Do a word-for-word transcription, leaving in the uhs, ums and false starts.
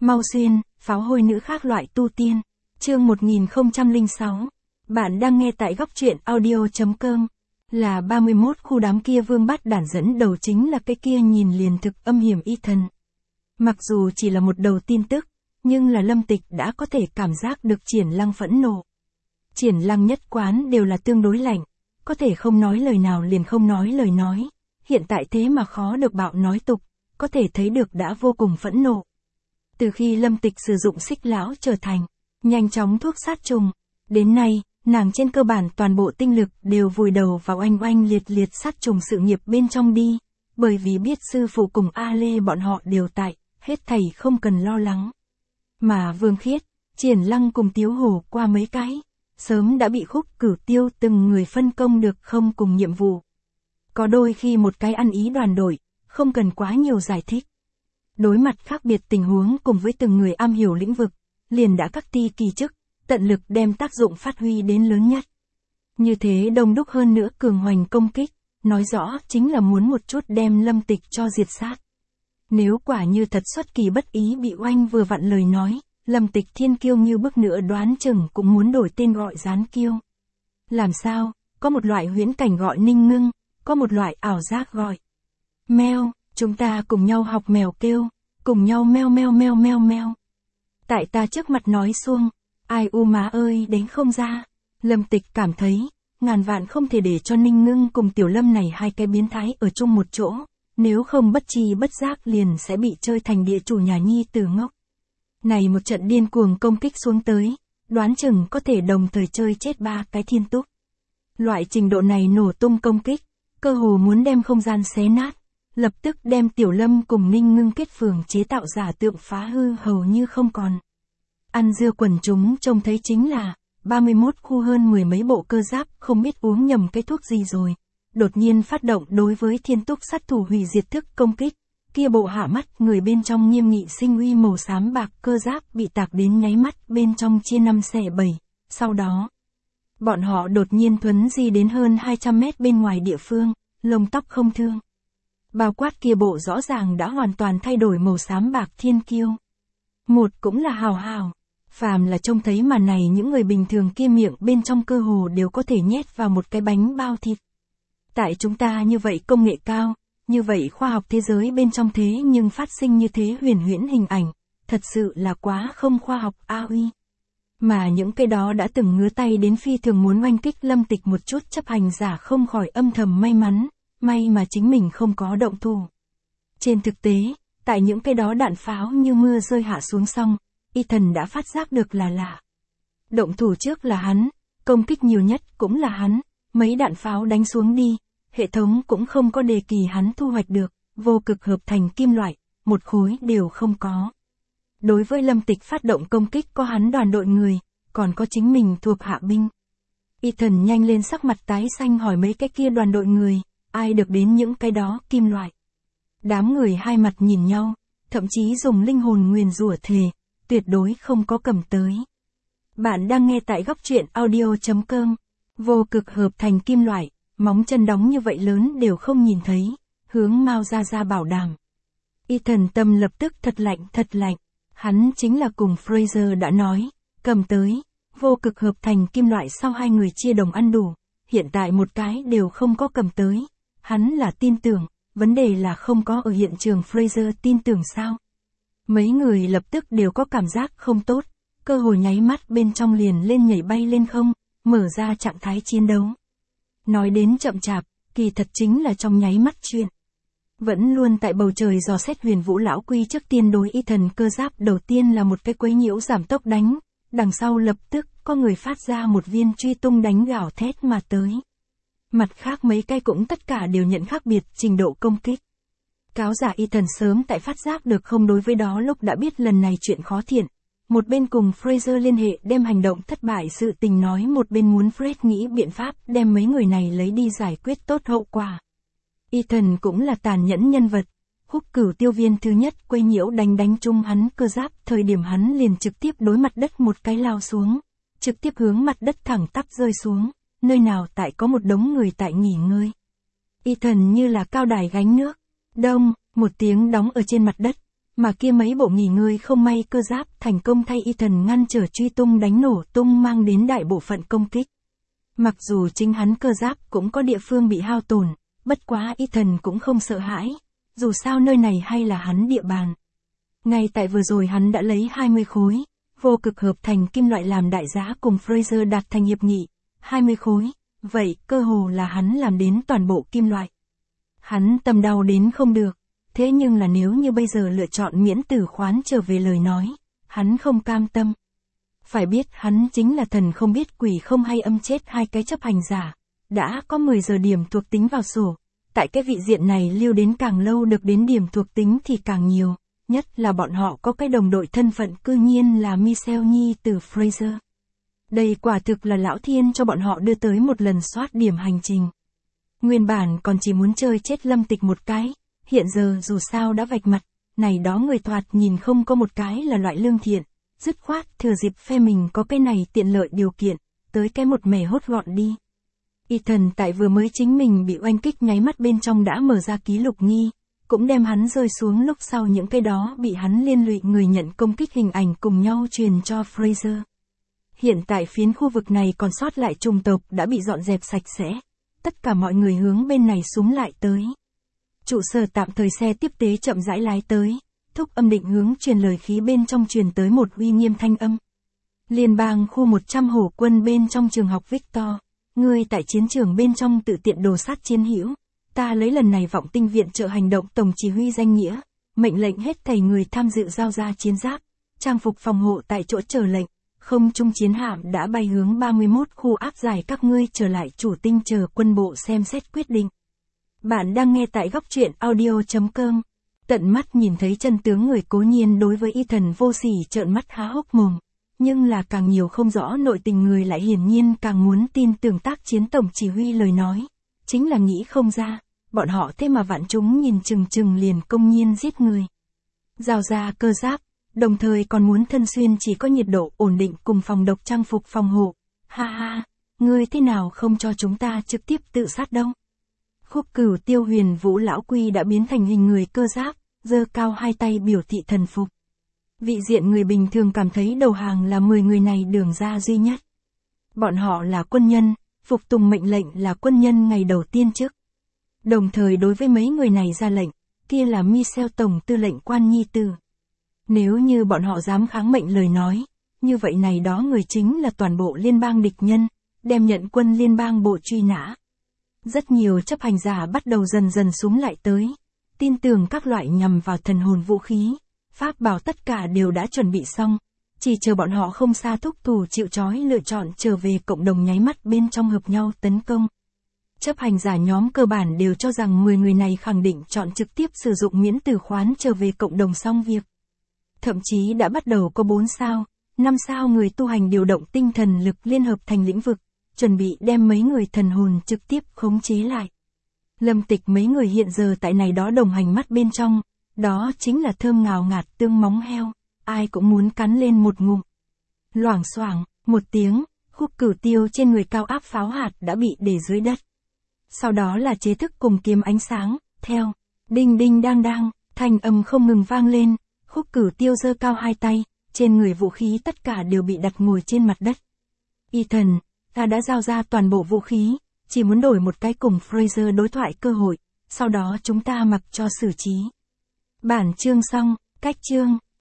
Mau xuyên, pháo hôi nữ khác loại tu tiên. Chương một nghìn không trăm lẻ sáu. Bạn đang nghe tại góc truyện audio.com. Là ba mươi mốt khu đám kia vương bắt đản dẫn đầu chính là cái kia nhìn liền thực âm hiểm Ethan. Mặc dù chỉ là một đầu tin tức, nhưng là Lâm Tịch đã có thể cảm giác được Triển Lăng phẫn nộ. Triển Lăng nhất quán đều là tương đối lạnh, có thể không nói lời nào liền không nói lời nói, hiện tại thế mà khó được bạo nói tục, có thể thấy được đã vô cùng phẫn nộ. Từ khi Lâm Tịch sử dụng xích lão trở thành nhanh chóng thuốc sát trùng, đến nay, nàng trên cơ bản toàn bộ tinh lực đều vùi đầu vào oanh oanh liệt liệt sát trùng sự nghiệp bên trong đi, bởi vì biết sư phụ cùng A Lê bọn họ đều tại, hết thảy không cần lo lắng. Mà Vương Khiết, Triển Lăng cùng Tiếu Hổ qua mấy cái, sớm đã bị Khúc Cửu Tiêu từng người phân công được không cùng nhiệm vụ. Có đôi khi một cái ăn ý đoàn đội, không cần quá nhiều giải thích. Đối mặt khác biệt tình huống cùng với từng người am hiểu lĩnh vực, liền đã các ti kỳ chức, tận lực đem tác dụng phát huy đến lớn nhất. Như thế đông đúc hơn nữa cường hoành công kích, nói rõ chính là muốn một chút đem Lâm Tịch cho diệt sát. Nếu quả như thật xuất kỳ bất ý bị oanh vừa vặn lời nói, Lâm Tịch thiên kiêu như bước nữa đoán chừng cũng muốn đổi tên gọi gián kiêu. Làm sao, có một loại huyễn cảnh gọi ninh ngưng, có một loại ảo giác gọi meo, chúng ta cùng nhau học mèo kêu, cùng nhau meo meo meo meo meo. Tại ta trước mặt nói xuông, ai u má ơi đến không ra. Lâm Tịch cảm thấy, ngàn vạn không thể để cho Ninh Ngưng cùng Tiểu Lâm này hai cái biến thái ở chung một chỗ, nếu không bất tri bất giác liền sẽ bị chơi thành địa chủ nhà nhi tử ngốc. Này một trận điên cuồng công kích xuống tới, đoán chừng có thể đồng thời chơi chết ba cái thiên túc. Loại trình độ này nổ tung công kích, cơ hồ muốn đem không gian xé nát, lập tức đem Tiểu Lâm cùng Ninh Ngưng kết phường chế tạo giả tượng phá hư hầu như không còn. Ăn dưa quần chúng trông thấy chính là, ba mươi mốt khu hơn mười mấy bộ cơ giáp không biết uống nhầm cái thuốc gì rồi. Đột nhiên phát động đối với thiên túc sát thủ hủy diệt thức công kích, kia bộ hạ mắt người bên trong nghiêm nghị sinh uy màu xám bạc cơ giáp bị tạc đến nháy mắt bên trong chia năm xẻ bảy, sau đó. Bọn họ đột nhiên thuấn di đến hơn hai trăm mét bên ngoài địa phương, lông tóc không thương. Bao quát kia bộ rõ ràng đã hoàn toàn thay đổi màu xám bạc thiên kiêu. Một cũng là hào hào. Phàm là trông thấy màn này những người bình thường kia miệng bên trong cơ hồ đều có thể nhét vào một cái bánh bao thịt. Tại chúng ta như vậy công nghệ cao, như vậy khoa học thế giới bên trong thế nhưng phát sinh như thế huyền huyễn hình ảnh, thật sự là quá không khoa học a uy. Mà những cái đó đã từng ngứa tay đến phi thường muốn oanh kích Lâm Tịch một chút chấp hành giả không khỏi âm thầm may mắn, may mà chính mình không có động thủ. Trên thực tế, tại những cái đó đạn pháo như mưa rơi hạ xuống xong, Ethan đã phát giác được là lạ. Động thủ trước là hắn, công kích nhiều nhất cũng là hắn, mấy đạn pháo đánh xuống đi, hệ thống cũng không có đề kỳ hắn thu hoạch được, vô cực hợp thành kim loại, một khối đều không có. Đối với Lâm Tịch phát động công kích có hắn đoàn đội người, còn có chính mình thuộc hạ binh. Ethan nhanh lên sắc mặt tái xanh hỏi mấy cái kia đoàn đội người, ai được đến những cái đó kim loại. Đám người hai mặt nhìn nhau, thậm chí dùng linh hồn nguyền rủa thề, tuyệt đối không có cầm tới. Bạn đang nghe tại góc truyện audio.com. Vô cực hợp thành kim loại, móng chân đóng như vậy lớn đều không nhìn thấy, hướng Mao Gia Gia bảo đảm. Ethan tâm lập tức thật lạnh thật lạnh, hắn chính là cùng Fraser đã nói, cầm tới, vô cực hợp thành kim loại sau hai người chia đồng ăn đủ, hiện tại một cái đều không có cầm tới, hắn là tin tưởng, vấn đề là không có ở hiện trường. Fraser tin tưởng sao? Mấy người lập tức đều có cảm giác không tốt, cơ hội nháy mắt bên trong liền lên nhảy bay lên không, mở ra trạng thái chiến đấu. Nói đến chậm chạp, kỳ thật chính là trong nháy mắt chuyện. Vẫn luôn tại bầu trời dò xét Huyền Vũ lão quy trước tiên đối Ethan cơ giáp đầu tiên là một cái quấy nhiễu giảm tốc đánh, đằng sau lập tức có người phát ra một viên truy tung đánh gào thét mà tới. Mặt khác mấy cái cũng tất cả đều nhận khác biệt trình độ công kích. Cáo giả Ethan sớm tại phát giác được không đối với đó lúc đã biết lần này chuyện khó thiện. Một bên cùng Fraser liên hệ đem hành động thất bại sự tình nói, một bên muốn Fred nghĩ biện pháp đem mấy người này lấy đi giải quyết tốt hậu quả. Ethan cũng là tàn nhẫn nhân vật. Khúc Cửu Tiêu viên thứ nhất quấy nhiễu đánh đánh chung hắn cơ giáp, thời điểm hắn liền trực tiếp đối mặt đất một cái lao xuống. Trực tiếp hướng mặt đất thẳng tắp rơi xuống, nơi nào tại có một đống người tại nghỉ ngơi. Ethan như là cao đài gánh nước. Đông, một tiếng đóng ở trên mặt đất, Mà kia mấy bộ nghỉ ngơi không may cơ giáp thành công thay Ethan ngăn trở truy tung đánh nổ tung mang đến đại bộ phận công kích. Mặc dù chính hắn cơ giáp cũng có địa phương bị hao tổn, bất quá Ethan cũng không sợ hãi, dù sao nơi này hay là hắn địa bàn. Ngay tại vừa rồi hắn đã lấy hai mươi khối, vô cực hợp thành kim loại làm đại giá cùng Fraser đạt thành hiệp nghị, hai mươi khối, vậy cơ hồ là hắn làm đến toàn bộ kim loại. Hắn tâm đau đến không được, thế nhưng là nếu như bây giờ lựa chọn miễn tử khoán trở về lời nói, hắn không cam tâm. Phải biết hắn chính là thần không biết quỷ không hay âm chết hai cái chấp hành giả, đã có mười giờ điểm thuộc tính vào sổ, tại cái vị diện này lưu đến càng lâu được đến điểm thuộc tính thì càng nhiều, nhất là bọn họ có cái đồng đội thân phận cư nhiên là Michelle Nhi từ Fraser. Đây quả thực là lão thiên cho bọn họ đưa tới một lần soát điểm hành trình. Nguyên bản còn chỉ muốn chơi chết Lâm Tịch một cái, hiện giờ dù sao đã vạch mặt, này đó người thoạt nhìn không có một cái là loại lương thiện, dứt khoát thừa dịp phe mình có cái này tiện lợi điều kiện, tới cái một mẻ hốt gọn đi. Ethan tại vừa mới chính mình bị oanh kích nháy mắt bên trong đã mở ra ký lục nghi, cũng đem hắn rơi xuống lúc sau những cái đó bị hắn liên lụy người nhận công kích hình ảnh cùng nhau truyền cho Fraser. Hiện tại phiến khu vực này còn sót lại trùng tộc đã bị dọn dẹp sạch sẽ, tất cả mọi người hướng bên này súng lại tới. Trụ sở tạm thời xe tiếp tế chậm rãi lái tới, thúc âm định hướng truyền lời khí bên trong truyền tới một uy nghiêm thanh âm. Liên bang khu một trăm hổ quân bên trong trường học Victor, ngươi tại chiến trường bên trong tự tiện đồ sát chiến hữu, ta lấy lần này vọng tinh viện trợ hành động tổng chỉ huy danh nghĩa, mệnh lệnh hết thảy người tham dự giao ra chiến giáp, trang phục phòng hộ tại chỗ chờ lệnh, không trung chiến hạm đã bay hướng ba mươi mốt khu áp giải các ngươi trở lại chủ tinh chờ quân bộ xem xét quyết định. Bạn đang nghe tại góc truyện audio chấm com. Tận mắt nhìn thấy chân tướng người cố nhiên đối với Ethan vô sỉ trợn mắt há hốc mồm. Nhưng là càng nhiều không rõ nội tình người lại hiển nhiên càng muốn tin tưởng tác chiến tổng chỉ huy lời nói. Chính là nghĩ không ra, bọn họ thế mà vạn chúng nhìn chừng chừng liền công nhiên giết người. Giao ra cơ giáp, đồng thời còn muốn thân xuyên chỉ có nhiệt độ ổn định cùng phòng độc trang phục phòng hộ. Ha ha, ngươi thế nào không cho chúng ta trực tiếp tự sát đâu? Khúc Cửu Tiêu Huyền Vũ lão quy đã biến thành hình người cơ giáp, giơ cao hai tay biểu thị thần phục. Vị diện người bình thường cảm thấy đầu hàng là mười người này đường ra duy nhất. Bọn họ là quân nhân, phục tùng mệnh lệnh là quân nhân ngày đầu tiên trước. Đồng thời đối với mấy người này ra lệnh, kia là Michelle tổng tư lệnh quan nhi tử. Nếu như bọn họ dám kháng mệnh lời nói, như vậy này đó người chính là toàn bộ liên bang địch nhân, đem nhận quân liên bang bộ truy nã. Rất nhiều chấp hành giả bắt đầu dần dần súng lại tới, tin tưởng các loại nhằm vào thần hồn vũ khí, pháp bảo tất cả đều đã chuẩn bị xong, chỉ chờ bọn họ không xa thúc thủ chịu trói lựa chọn trở về cộng đồng nháy mắt bên trong hợp nhau tấn công. Chấp hành giả nhóm cơ bản đều cho rằng mười người này khẳng định chọn trực tiếp sử dụng miễn tử khoán trở về cộng đồng xong việc. Thậm chí đã bắt đầu có bốn sao, năm sao người tu hành điều động tinh thần lực liên hợp thành lĩnh vực, chuẩn bị đem mấy người thần hồn trực tiếp khống chế lại. Lâm Tịch mấy người hiện giờ tại này đó đồng hành mắt bên trong, đó chính là thơm ngào ngạt tương móng heo, ai cũng muốn cắn lên một ngụm. Loảng xoảng, một tiếng, Khúc Cửu Tiêu trên người cao áp pháo hạt đã bị để dưới đất. Sau đó là chế thức cùng kiếm ánh sáng, theo, đinh đinh đang đang, thanh âm không ngừng vang lên, Khúc Cửu Tiêu giơ cao hai tay, trên người vũ khí tất cả đều bị đặt ngồi trên mặt đất. Ethan, ta đã giao ra toàn bộ vũ khí, chỉ muốn đổi một cái cùng Fraser đối thoại cơ hội, sau đó chúng ta mặc cho xử trí. Bản chương xong, cách chương.